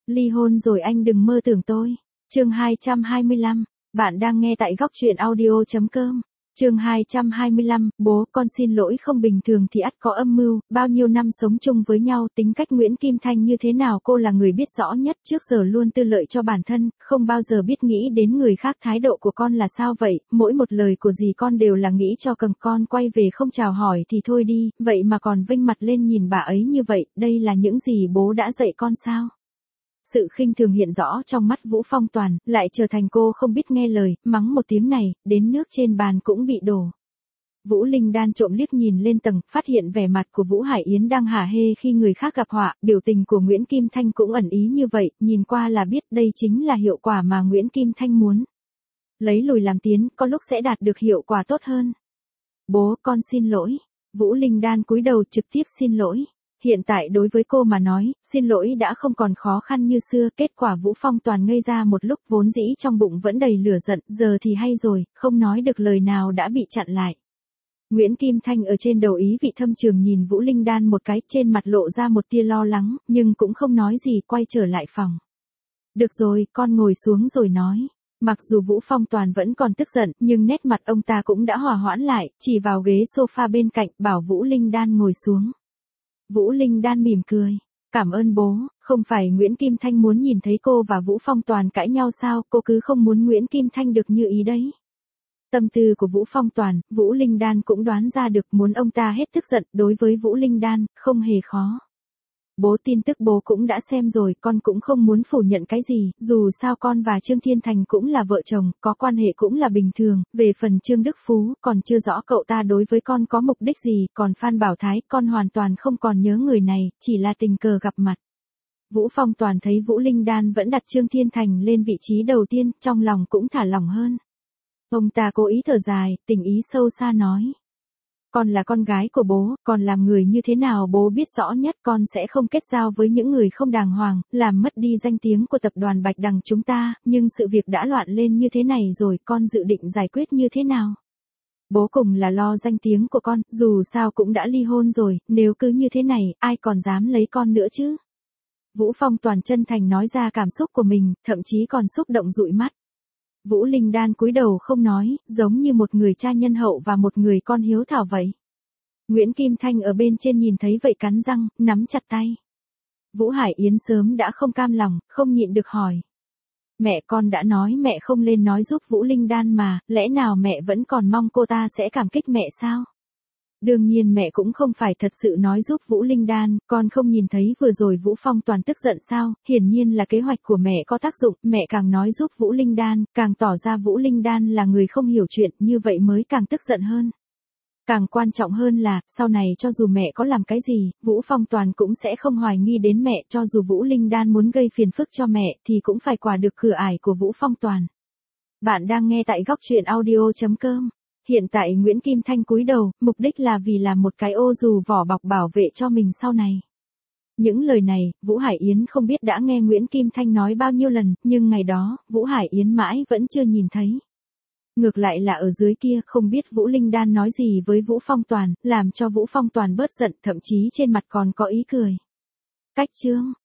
Ly hôn rồi anh đừng mơ tưởng tôi. Chương 225, bạn đang nghe tại góc truyện audio.com. Chương 225, bố, con xin lỗi, không bình thường thì ắt có âm mưu, bao nhiêu năm sống chung với nhau, tính cách Nguyễn Kim Thanh như thế nào cô là người biết rõ nhất, trước giờ luôn tư lợi cho bản thân, không bao giờ biết nghĩ đến người khác. Thái độ của con là sao vậy, mỗi một lời của dì con đều là nghĩ cho con quay về không chào hỏi thì thôi đi, vậy mà còn vênh mặt lên nhìn bà ấy như vậy, đây là những gì bố đã dạy con sao? Sự khinh thường hiện rõ trong mắt Vũ Phong Toàn, lại trở thành cô không biết nghe lời, mắng một tiếng này, đến nước trên bàn cũng bị đổ. Vũ Linh Đan trộm liếc nhìn lên tầng, phát hiện vẻ mặt của Vũ Hải Yến đang hả hê khi người khác gặp họa, biểu tình của Nguyễn Kim Thanh cũng ẩn ý như vậy, nhìn qua là biết đây chính là hiệu quả mà Nguyễn Kim Thanh muốn. Lấy lùi làm tiến, có lúc sẽ đạt được hiệu quả tốt hơn. Bố, con xin lỗi. Vũ Linh Đan cúi đầu trực tiếp xin lỗi. Hiện tại đối với cô mà nói, xin lỗi đã không còn khó khăn như xưa, kết quả Vũ Phong Toàn ngây ra một lúc, vốn dĩ trong bụng vẫn đầy lửa giận, giờ thì hay rồi, không nói được lời nào đã bị chặn lại. Nguyễn Kim Thanh ở trên đầu ý vị thâm trường nhìn Vũ Linh Đan một cái, trên mặt lộ ra một tia lo lắng, nhưng cũng không nói gì, quay trở lại phòng. Được rồi, con ngồi xuống rồi nói. Mặc dù Vũ Phong Toàn vẫn còn tức giận, nhưng nét mặt ông ta cũng đã hòa hoãn lại, chỉ vào ghế sofa bên cạnh, bảo Vũ Linh Đan ngồi xuống. Vũ Linh Đan mỉm cười. Cảm ơn bố, không phải Nguyễn Kim Thanh muốn nhìn thấy cô và Vũ Phong Toàn cãi nhau sao, cô cứ không muốn Nguyễn Kim Thanh được như ý đấy. Tâm tư của Vũ Phong Toàn, Vũ Linh Đan cũng đoán ra được, muốn ông ta hết tức giận. Đối với Vũ Linh Đan, không hề khó. Bố, tin tức bố cũng đã xem rồi, con cũng không muốn phủ nhận cái gì, dù sao con và Trương Thiên Thành cũng là vợ chồng, có quan hệ cũng là bình thường, về phần Trương Đức Phú, còn chưa rõ cậu ta đối với con có mục đích gì, còn Phan Bảo Thái, con hoàn toàn không còn nhớ người này, chỉ là tình cờ gặp mặt. Vũ Phong Toàn thấy Vũ Linh Đan vẫn đặt Trương Thiên Thành lên vị trí đầu tiên, trong lòng cũng thả lỏng hơn. Ông ta cố ý thở dài, tình ý sâu xa nói. Con là con gái của bố, con làm người như thế nào bố biết rõ nhất, con sẽ không kết giao với những người không đàng hoàng, làm mất đi danh tiếng của tập đoàn Bạch Đằng chúng ta, nhưng sự việc đã loạn lên như thế này rồi, con dự định giải quyết như thế nào? Bố cùng là lo danh tiếng của con, dù sao cũng đã ly hôn rồi, nếu cứ như thế này, ai còn dám lấy con nữa chứ? Vũ Phong Toàn chân thành nói ra cảm xúc của mình, thậm chí còn xúc động dụi mắt. Vũ Linh Đan cúi đầu không nói, giống như một người cha nhân hậu và một người con hiếu thảo vậy. Nguyễn Kim Thanh ở bên trên nhìn thấy vậy cắn răng, nắm chặt tay. Vũ Hải Yến sớm đã không cam lòng, không nhịn được hỏi. Mẹ, con đã nói mẹ không lên nói giúp Vũ Linh Đan mà, lẽ nào mẹ vẫn còn mong cô ta sẽ cảm kích mẹ sao? Đương nhiên mẹ cũng không phải thật sự nói giúp Vũ Linh Đan, con không nhìn thấy vừa rồi Vũ Phong Toàn tức giận sao, hiển nhiên là kế hoạch của mẹ có tác dụng, mẹ càng nói giúp Vũ Linh Đan, càng tỏ ra Vũ Linh Đan là người không hiểu chuyện, như vậy mới càng tức giận hơn. Càng quan trọng hơn là, sau này cho dù mẹ có làm cái gì, Vũ Phong Toàn cũng sẽ không hoài nghi đến mẹ, cho dù Vũ Linh Đan muốn gây phiền phức cho mẹ thì cũng phải qua được cửa ải của Vũ Phong Toàn. Bạn đang nghe tại góc truyện audio.com. Hiện tại Nguyễn Kim Thanh cúi đầu, mục đích là vì làm một cái ô dù vỏ bọc bảo vệ cho mình sau này. Những lời này, Vũ Hải Yến không biết đã nghe Nguyễn Kim Thanh nói bao nhiêu lần, nhưng ngày đó, Vũ Hải Yến mãi vẫn chưa nhìn thấy. Ngược lại là ở dưới kia, không biết Vũ Linh Đan nói gì với Vũ Phong Toàn, làm cho Vũ Phong Toàn bớt giận, thậm chí trên mặt còn có ý cười. Cách chương,